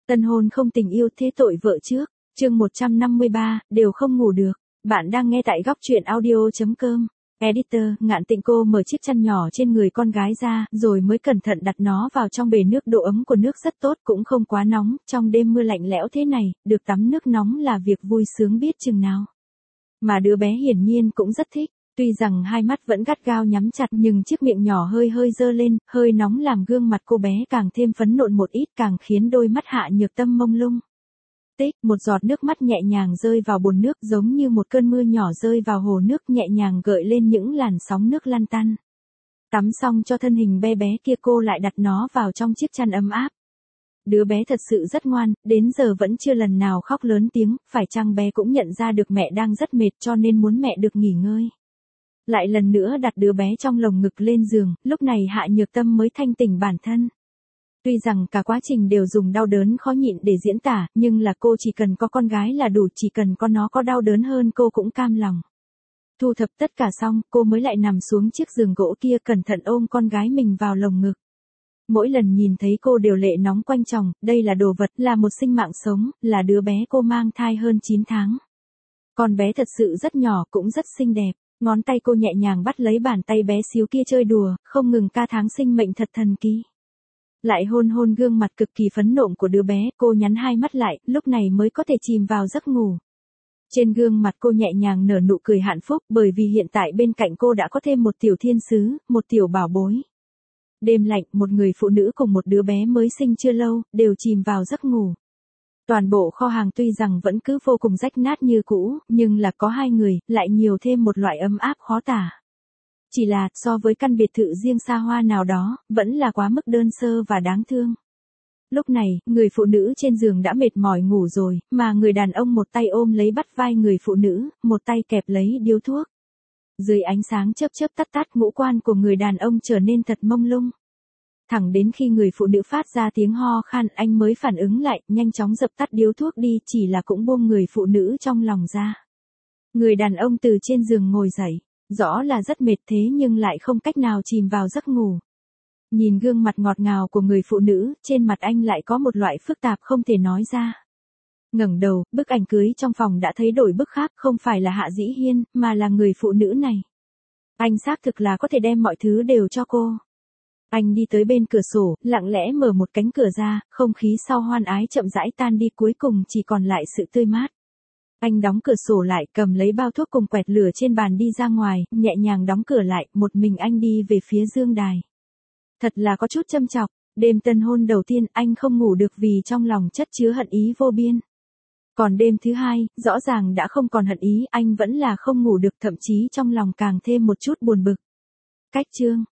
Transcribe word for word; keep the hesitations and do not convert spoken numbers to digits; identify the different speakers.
Speaker 1: Tân hôn không tình yêu thế tội vợ trước, chương một trăm năm mươi ba, đều không ngủ được. Bạn đang nghe tại góc truyện audio chấm com. Editor, Ngạn Tịnh cô mở chiếc chăn nhỏ trên người con gái ra, rồi mới cẩn thận đặt nó vào trong bể nước. Độ ấm của nước rất tốt, cũng không quá nóng, trong đêm mưa lạnh lẽo thế này, được tắm nước nóng là việc vui sướng biết chừng nào. Mà đứa bé hiển nhiên cũng rất thích. Tuy rằng hai mắt vẫn gắt gao nhắm chặt nhưng chiếc miệng nhỏ hơi hơi dơ lên, hơi nóng làm gương mặt cô bé càng thêm phấn nộn một ít, càng khiến đôi mắt Hạ Nhược Tâm mông lung. Tích, một giọt nước mắt nhẹ nhàng rơi vào bồn nước giống như một cơn mưa nhỏ rơi vào hồ nước, nhẹ nhàng gợi lên những làn sóng nước lăn tăn. Tắm xong cho thân hình bé bé kia, cô lại đặt nó vào trong chiếc chăn ấm áp. Đứa bé thật sự rất ngoan, đến giờ vẫn chưa lần nào khóc lớn tiếng, phải chăng bé cũng nhận ra được mẹ đang rất mệt cho nên muốn mẹ được nghỉ ngơi. Lại lần nữa đặt đứa bé trong lồng ngực lên giường, lúc này Hạ Nhược Tâm mới thanh tỉnh bản thân. Tuy rằng cả quá trình đều dùng đau đớn khó nhịn để diễn tả, nhưng là cô chỉ cần có con gái là đủ, chỉ cần có nó có đau đớn hơn cô cũng cam lòng. Thu thập tất cả xong, cô mới lại nằm xuống chiếc giường gỗ kia, cẩn thận ôm con gái mình vào lồng ngực. Mỗi lần nhìn thấy cô đều lệ nóng quanh chồng, đây là đồ vật, là một sinh mạng sống, là đứa bé cô mang thai hơn chín tháng. Con bé thật sự rất nhỏ, cũng rất xinh đẹp. Ngón tay cô nhẹ nhàng bắt lấy bàn tay bé xíu kia chơi đùa, không ngừng ca tháng sinh mệnh thật thần kỳ. Lại hôn hôn gương mặt cực kỳ phấn nộ của đứa bé, cô nhắm hai mắt lại, lúc này mới có thể chìm vào giấc ngủ. Trên gương mặt cô nhẹ nhàng nở nụ cười hạnh phúc, bởi vì hiện tại bên cạnh cô đã có thêm một tiểu thiên sứ, một tiểu bảo bối. Đêm lạnh, một người phụ nữ cùng một đứa bé mới sinh chưa lâu, đều chìm vào giấc ngủ. Toàn bộ kho hàng tuy rằng vẫn cứ vô cùng rách nát như cũ, nhưng là có hai người, lại nhiều thêm một loại ấm áp khó tả. Chỉ là, so với căn biệt thự riêng xa hoa nào đó, vẫn là quá mức đơn sơ và đáng thương. Lúc này, người phụ nữ trên giường đã mệt mỏi ngủ rồi, mà người đàn ông một tay ôm lấy bắt vai người phụ nữ, một tay kẹp lấy điếu thuốc. Dưới ánh sáng chớp chớp tắt tắt, ngũ quan của người đàn ông trở nên thật mông lung. Thẳng đến khi người phụ nữ phát ra tiếng ho khan, anh mới phản ứng lại, nhanh chóng dập tắt điếu thuốc đi, chỉ là cũng buông người phụ nữ trong lòng ra. Người đàn ông từ trên giường ngồi dậy, rõ là rất mệt thế nhưng lại không cách nào chìm vào giấc ngủ. Nhìn gương mặt ngọt ngào của người phụ nữ, trên mặt anh lại có một loại phức tạp không thể nói ra. Ngẩng đầu, bức ảnh cưới trong phòng đã thấy đổi bức khác, không phải là Hạ Dĩ Hiên, mà là người phụ nữ này. Anh xác thực là có thể đem mọi thứ đều cho cô. Anh đi tới bên cửa sổ, lặng lẽ mở một cánh cửa ra, không khí sau hoan ái chậm rãi tan đi, cuối cùng chỉ còn lại sự tươi mát. Anh đóng cửa sổ lại, cầm lấy bao thuốc cùng quẹt lửa trên bàn đi ra ngoài, nhẹ nhàng đóng cửa lại, một mình anh đi về phía dương đài. Thật là có chút châm chọc, đêm tân hôn đầu tiên anh không ngủ được vì trong lòng chất chứa hận ý vô biên. Còn đêm thứ hai, rõ ràng đã không còn hận ý, anh vẫn là không ngủ được, thậm chí trong lòng càng thêm một chút buồn bực. Cách chương